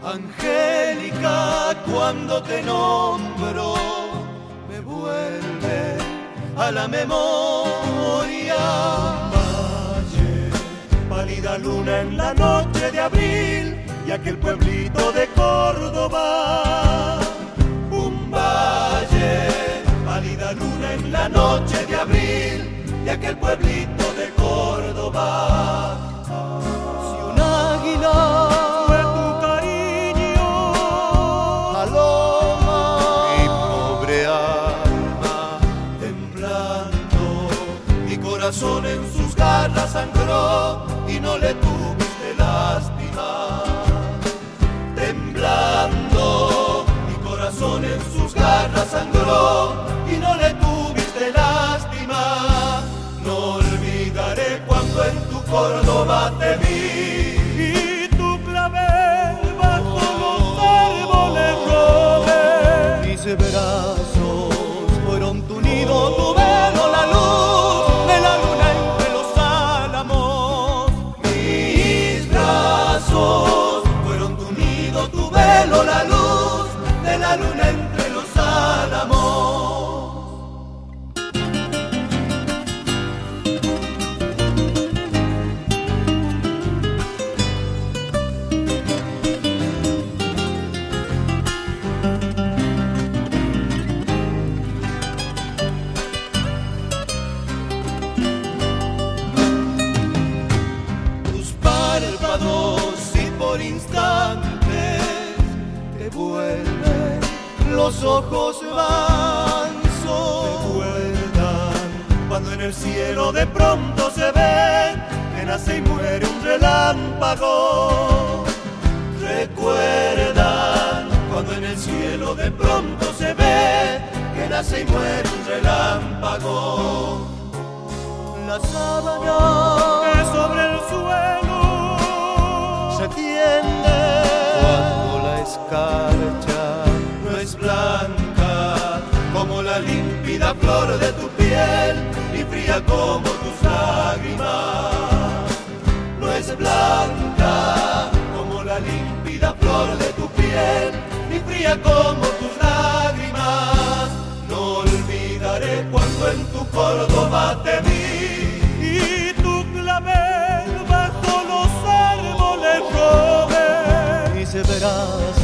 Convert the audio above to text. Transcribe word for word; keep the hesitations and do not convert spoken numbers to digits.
Angélica, cuando te nombro, me vuelve a la memoria. Valle, pálida luna en la noche de abril, y aquel pueblito de Córdoba. Un valle, pálida luna en la noche de abril, y aquel pueblito de Córdoba. Si un águila fue tu cariño, paloma, mi pobre alma, temblando, mi corazón en sus garras sangró y no le tuviste lástima. Temblando, mi corazón en sus garras sangró y no le tuviste lástima. No olvidaré cuando en tu Córdoba te vi y tu clavel bajo los árboles roble. Mis brazos fueron tu nido, tu velo, la luz de la luna entre los álamos. Mis brazos fueron tu nido, tu velo, la luz de la luna entre los álamos. Y por instantes te vuelven los ojos mansos. Recuerdan cuando en el cielo de pronto se ve que nace y muere un relámpago. Recuerdan cuando en el cielo de pronto se ve que nace y muere un relámpago. La sábana que sobre el suelo se tiende cuando la escarcha no es blanca como la límpida flor de tu piel, ni fría como tus lágrimas. No es blanca como la límpida flor de tu piel, ni fría como tus lágrimas. No olvidaré cuando en tu Córdoba te vi y tu clavel bajo los árboles roble. Mis brazos